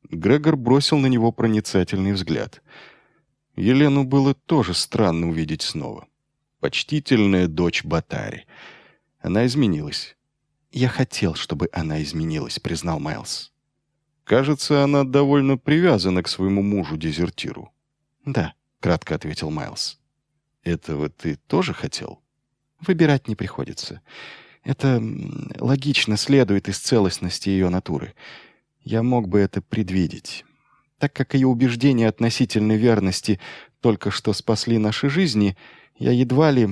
Грегор бросил на него проницательный взгляд. Елену было тоже странно увидеть снова. Почтительная дочь Батари. Она изменилась. «Я хотел, чтобы она изменилась», — признал Майлз. «Кажется, она довольно привязана к своему мужу-дезертиру». «Да», — кратко ответил Майлз. «Этого ты тоже хотел?» «Выбирать не приходится. Это логично следует из целостности ее натуры. Я мог бы это предвидеть. Так как ее убеждения относительно верности только что спасли наши жизни, я едва ли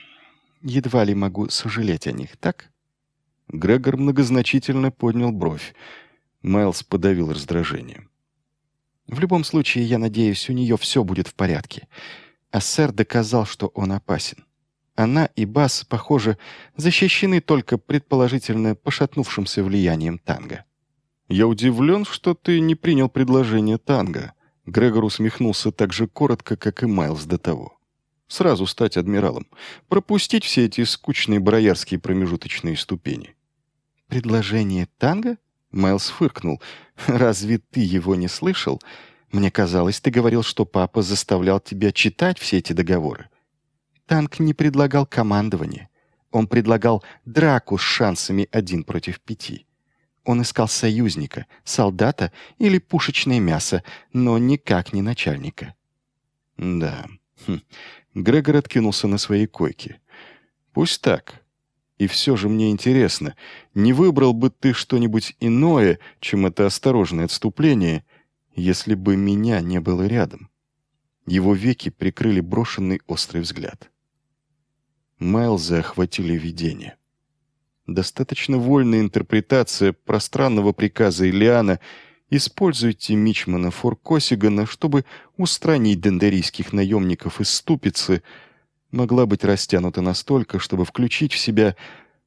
могу сожалеть о них, так?» Грегор многозначительно поднял бровь. Майлз подавил раздражение. «В любом случае, я надеюсь, у нее все будет в порядке. А сэр доказал, что он опасен. Она и Бас, похоже, защищены только предположительно пошатнувшимся влиянием Танго». «Я удивлен, что ты не принял предложение Танго». Грегор усмехнулся так же коротко, как и Майлз до того. «Сразу стать адмиралом. Пропустить все эти скучные бароярские промежуточные ступени». «Предложение Танго?» Майлз фыркнул. «Разве ты его не слышал? Мне казалось, ты говорил, что папа заставлял тебя читать все эти договоры. Танк не предлагал командование. Он предлагал драку с шансами 1 против 5. Он искал союзника, солдата или пушечное мясо, но никак не начальника». «Да». Грегор откинулся на своей койке. «Пусть так. И все же мне интересно, не выбрал бы ты что-нибудь иное, чем это осторожное отступление, если бы меня не было рядом?» Его веки прикрыли брошенный острый взгляд. Майлза охватили видения. Достаточно вольная интерпретация пространного приказа Элиана «Используйте мичмана Форкосигана, чтобы устранить дендерийских наемников из Ступицы», могла быть растянута настолько, чтобы включить в себя...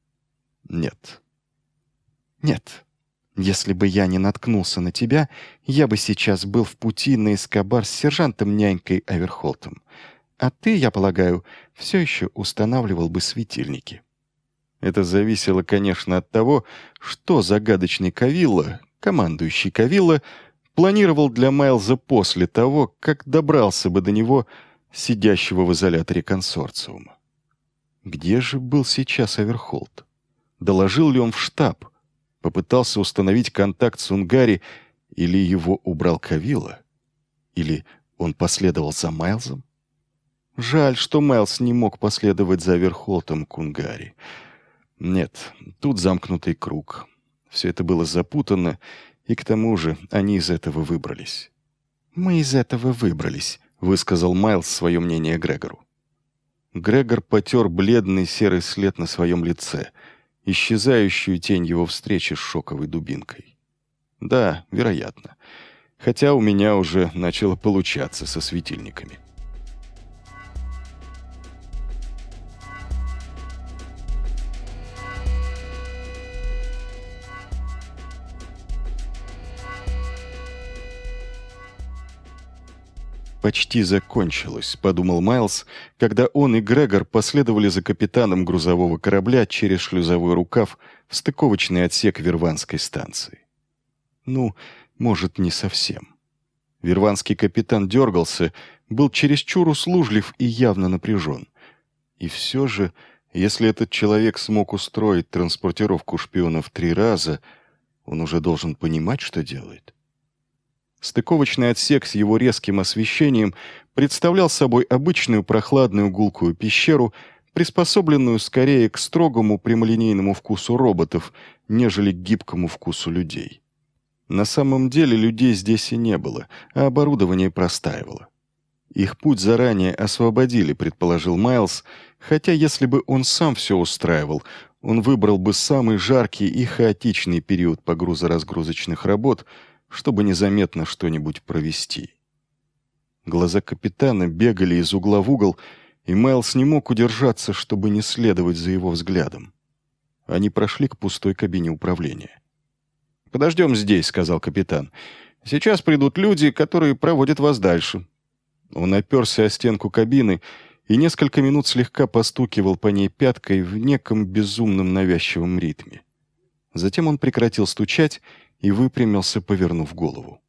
Нет. Нет. Если бы я не наткнулся на тебя, я бы сейчас был в пути на Эскобар с сержантом-нянькой Аверхолтом. А ты, я полагаю, все еще устанавливал бы светильники. Это зависело, конечно, от того, что загадочный Кавилла, командующий Кавилла, планировал для Майлза после того, как добрался бы до него, сидящего в изоляторе консорциума. Где же был сейчас Аверхолт? Доложил ли он в штаб? Попытался установить контакт с Унгари, или его убрал Кавилла? Или он последовал за Майлзом? Жаль, что Майлз не мог последовать за Аверхолтом к Унгари. Нет, тут замкнутый круг. Все это было запутанно, и к тому же они из этого выбрались. «Мы из этого выбрались», — высказал Майлз свое мнение Грегору. Грегор потер бледный серый след на своем лице, исчезающую тень его встречи с шоковой дубинкой. «Да, вероятно. Хотя у меня уже начало получаться со светильниками». «Почти закончилось», — подумал Майлз, когда он и Грегор последовали за капитаном грузового корабля через шлюзовой рукав в стыковочный отсек Верванской станции. Ну, может, не совсем. Верванский капитан дергался, был чересчур услужлив и явно напряжен. И все же, если этот человек смог устроить транспортировку шпионов 3 раза, он уже должен понимать, что делает. Стыковочный отсек с его резким освещением представлял собой обычную прохладную гулкую пещеру, приспособленную скорее к строгому прямолинейному вкусу роботов, нежели к гибкому вкусу людей. На самом деле людей здесь и не было, а оборудование простаивало. Их путь заранее освободили, предположил Майлз, хотя если бы он сам все устраивал, он выбрал бы самый жаркий и хаотичный период погрузо-разгрузочных работ, чтобы незаметно что-нибудь провести. Глаза капитана бегали из угла в угол, и Майлз не мог удержаться, чтобы не следовать за его взглядом. Они прошли к пустой кабине управления. «Подождем здесь», — сказал капитан. «Сейчас придут люди, которые проводят вас дальше». Он оперся о стенку кабины и несколько минут слегка постукивал по ней пяткой в неком безумном навязчивом ритме. Затем он прекратил стучать и выпрямился, повернув голову.